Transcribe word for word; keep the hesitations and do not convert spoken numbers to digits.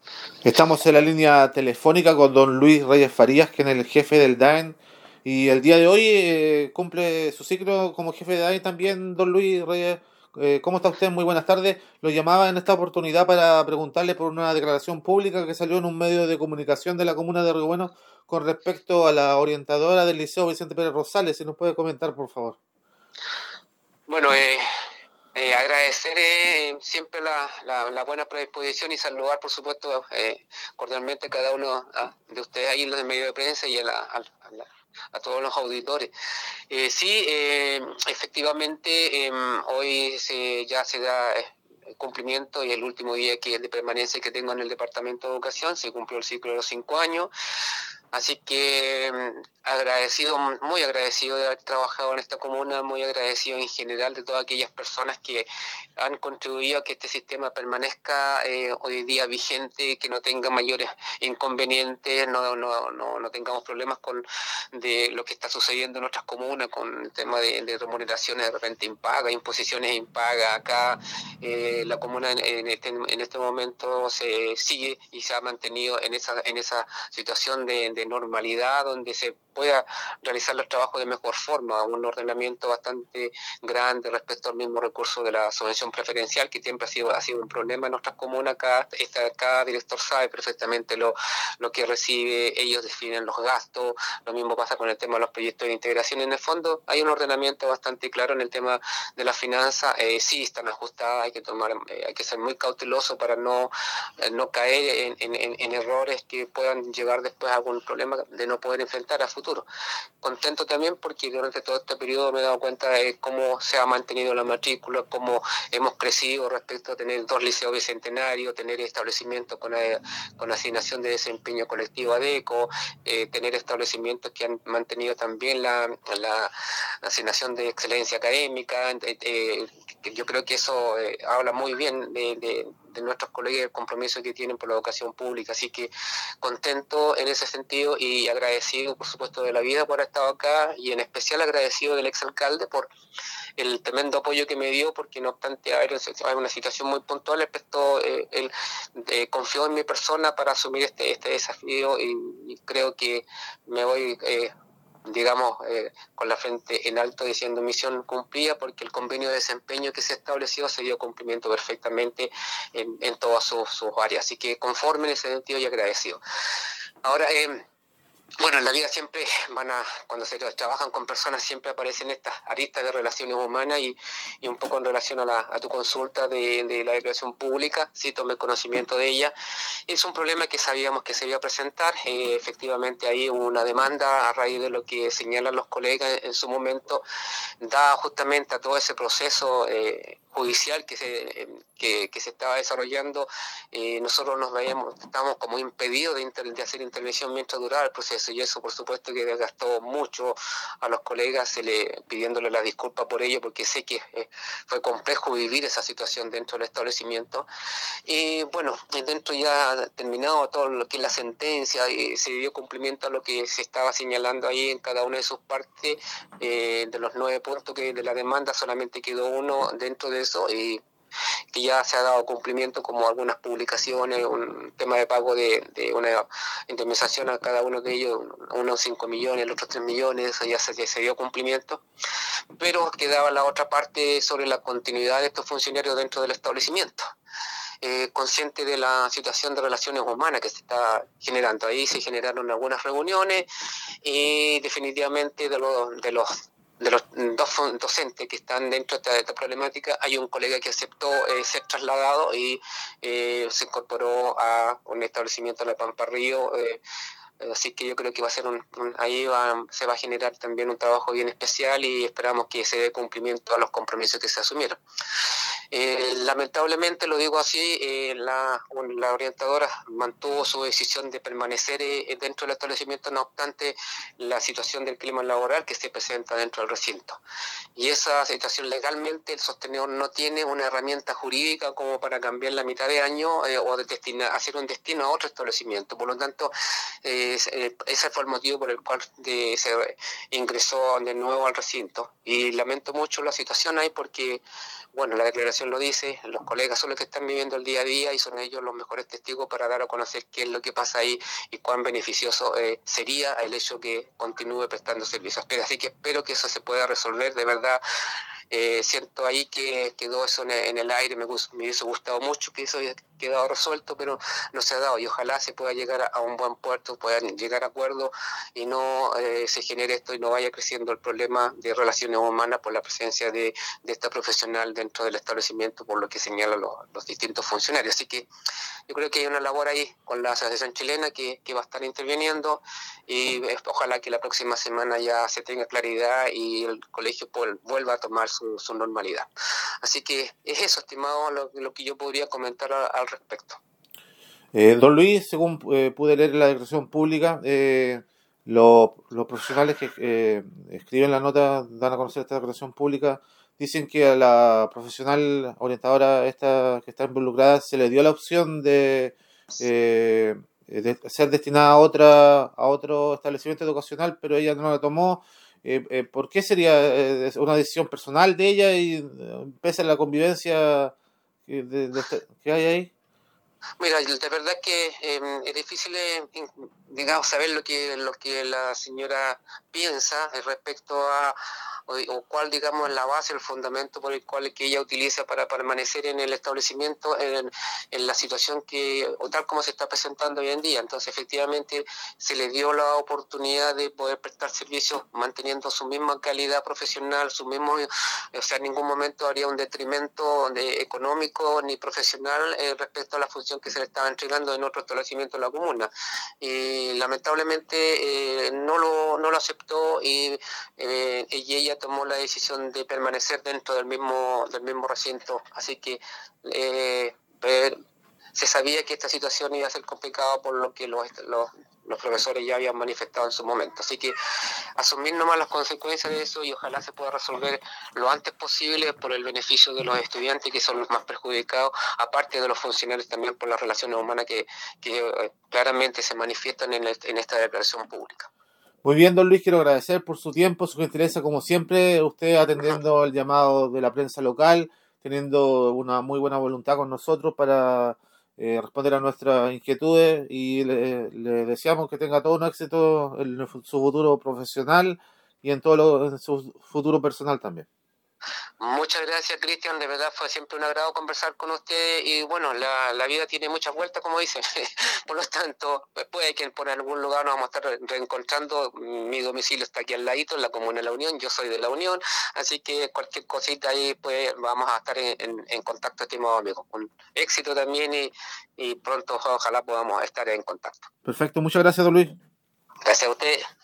Estamos en la línea telefónica con don Luis Reyes Farías, que es el jefe del D A E N. Y el día de hoy eh, cumple su ciclo como jefe de D A E N también, don Luis Reyes. Eh, ¿cómo está usted? Muy buenas tardes. Lo llamaba en esta oportunidad para preguntarle por una declaración pública que salió en un medio de comunicación de la comuna de Río Bueno con respecto a la orientadora del Liceo Vicente Pérez Rosales. Si nos puede comentar, por favor. Bueno, eh, eh, agradecer eh, siempre la, la, la buena predisposición y saludar, por supuesto, eh, cordialmente a cada uno ah, de ustedes ahí en los medios de prensa y a, la, a, a, la, a todos los auditores. Eh, sí, eh, efectivamente, eh, hoy se, ya se da el cumplimiento y el último día que de permanencia que tengo en el Departamento de Educación, se cumplió el ciclo de los cinco años. Así que agradecido, muy agradecido de haber trabajado en esta comuna, muy agradecido en general de todas aquellas personas que han contribuido a que este sistema permanezca eh, hoy día vigente, que no tenga mayores inconvenientes, no, no, no, no tengamos problemas con de lo que está sucediendo en otras comunas, con el tema de, de remuneraciones de repente impagas, imposiciones impagas. Acá eh, la comuna en, en, este, en este momento se sigue y se ha mantenido en esa, en esa situación de de normalidad, donde se pueda realizar los trabajos de mejor forma, un ordenamiento bastante grande respecto al mismo recurso de la subvención preferencial, que siempre ha sido, ha sido un problema en nuestras comunas. Cada, esta, cada director sabe perfectamente lo, lo que recibe, ellos definen los gastos, lo mismo pasa con el tema de los proyectos de integración. En el fondo hay un ordenamiento bastante claro en el tema de la finanza, eh, sí están ajustadas, hay que tomar, eh, hay que ser muy cauteloso para no, eh, no caer en, en, en errores que puedan llevar después a algún problema de no poder enfrentar a futuro. Contento también porque durante todo este periodo me he dado cuenta de cómo se ha mantenido la matrícula, cómo hemos crecido respecto a tener dos liceos bicentenarios, tener establecimientos con, con asignación de desempeño colectivo ADECO, eh, tener establecimientos que han mantenido también la, la asignación de excelencia académica. Eh, eh, yo creo que eso eh, habla muy bien de, de, de nuestros colegas y el compromiso que tienen por la educación pública. Así que contento en ese sentido y agradecido, por supuesto, de la vida por haber estado acá, y en especial agradecido del exalcalde por el tremendo apoyo que me dio, porque no obstante hay una situación muy puntual respecto, eh, él eh, confió en mi persona para asumir este, este desafío, y, y creo que me voy... Eh, digamos, eh, con la frente en alto diciendo misión cumplida, porque el convenio de desempeño que se estableció se dio cumplimiento perfectamente en, en todas sus, sus áreas. Así que conforme en ese sentido y agradecido. Ahora, eh, bueno, en la vida siempre van a, cuando se trabajan con personas, siempre aparecen estas aristas de relaciones humanas, y, y un poco en relación a, la, a tu consulta de, de la declaración pública, sí tomé conocimiento de ella. Es un problema que sabíamos que se iba a presentar. Eh, efectivamente, ahí hubo una demanda a raíz de lo que señalan los colegas en su momento, dada justamente a todo ese proceso eh, judicial que se, que, que se estaba desarrollando. Eh, nosotros nos veíamos, estábamos como impedidos de, inter, de hacer intervención mientras duraba el proceso, y eso por supuesto que desgastó mucho a los colegas, se le, pidiéndole la disculpa por ello, porque sé que eh, fue complejo vivir esa situación dentro del establecimiento. Y bueno, dentro ya terminado todo lo que es la sentencia, y se dio cumplimiento a lo que se estaba señalando ahí en cada una de sus partes. Eh, de los nueve puntos que de la demanda solamente quedó uno dentro de eso, y que ya se ha dado cumplimiento, como algunas publicaciones, un tema de pago de, de una indemnización a cada uno de ellos, unos cinco millones, el otro tres millones, eso ya se, ya se dio cumplimiento. Pero quedaba la otra parte sobre la continuidad de estos funcionarios dentro del establecimiento. Eh, consciente de la situación de relaciones humanas que se está generando. Ahí se generaron algunas reuniones, y definitivamente de, lo, de los de los dos docentes que están dentro de esta, de esta problemática, hay un colega que aceptó eh, ser trasladado y eh, se incorporó a un establecimiento en la Pampa Río. Eh, Así que yo creo que va a ser un, un ahí va, se va a generar también un trabajo bien especial, y esperamos que se dé cumplimiento a los compromisos que se asumieron. Eh, lamentablemente, lo digo así, eh, la, la orientadora mantuvo su decisión de permanecer eh, dentro del establecimiento, no obstante la situación del clima laboral que se presenta dentro del recinto. Y esa situación, legalmente el sostenedor no tiene una herramienta jurídica como para cambiar la mitad de año eh, o de destinar, hacer un destino a otro establecimiento. Por lo tanto, eh, eh, ese fue el motivo por el cual de, se ingresó de nuevo al recinto. Y lamento mucho la situación ahí porque, bueno, la declaración lo dice, los colegas son los que están viviendo el día a día y son ellos los mejores testigos para dar a conocer qué es lo que pasa ahí y cuán beneficioso eh, sería el hecho que continúe prestando servicios. Así que espero que eso se pueda resolver de verdad. Eh, siento ahí que quedó eso en, en el aire, me, me hubiese gustado mucho que eso haya quedado resuelto, pero no se ha dado y ojalá se pueda llegar a, a un buen puerto, puedan llegar a acuerdos y no eh, se genere esto y no vaya creciendo el problema de relaciones humanas por la presencia de, de esta profesional dentro del establecimiento, por lo que señalan los, los distintos funcionarios. Así que yo creo que hay una labor ahí con la Asociación Chilena que, que va a estar interviniendo y eh, ojalá que la próxima semana ya se tenga claridad y el colegio vuelva a tomar su, su normalidad. Así que es eso, estimado, lo, lo que yo podría comentar a, al respecto. Eh, don Luis, según eh, pude leer la declaración pública, eh, lo, los profesionales que eh, escriben la nota, dan a conocer esta declaración pública, dicen que a la profesional orientadora esta que está involucrada se le dio la opción de, eh, de ser destinada a otra a otro establecimiento educacional, pero ella no la tomó. Eh, eh, ¿Por qué sería eh, una decisión personal de ella y eh, pese a la convivencia que, de, de este, que hay ahí? Mira, de verdad que eh, es difícil, eh, digamos, saber lo que lo que la señora piensa respecto a o, o cuál, digamos, es la base, el fundamento por el cual que ella utiliza para permanecer en el establecimiento en, en la situación que o tal como se está presentando hoy en día. Entonces, efectivamente, se le dio la oportunidad de poder prestar servicios manteniendo su misma calidad profesional, su mismo, o sea, en ningún momento haría un detrimento de, económico ni profesional eh, respecto a la función que se le estaba entregando en otro establecimiento de la comuna. Y lamentablemente eh, no, lo, no lo aceptó y, eh, y ella tomó la decisión de permanecer dentro del mismo, del mismo recinto. Así que eh, eh, se sabía que esta situación iba a ser complicada por lo que los, los, los profesores ya habían manifestado en su momento. Así que asumir nomás las consecuencias de eso y ojalá se pueda resolver lo antes posible por el beneficio de los estudiantes que son los más perjudicados, aparte de los funcionarios también por las relaciones humanas que, que claramente se manifiestan en, el, en esta declaración pública. Muy bien, don Luis, quiero agradecer por su tiempo, su gentileza, como siempre, usted atendiendo el llamado de la prensa local, teniendo una muy buena voluntad con nosotros para eh, responder a nuestras inquietudes y le, le deseamos que tenga todo un éxito en su futuro profesional y en todo lo, en su futuro personal también. Muchas gracias, Cristian, de verdad fue siempre un agrado conversar con usted y bueno, la, la vida tiene muchas vueltas, como dicen, por lo tanto, puede que por algún lugar nos vamos a estar reencontrando. Mi domicilio está aquí al ladito, en la comuna de La Unión, yo soy de La Unión, así que cualquier cosita ahí, pues vamos a estar en, en, en contacto, estimado amigo, con éxito también y, y pronto ojalá podamos estar en contacto. Perfecto, muchas gracias, don Luis. Gracias a usted.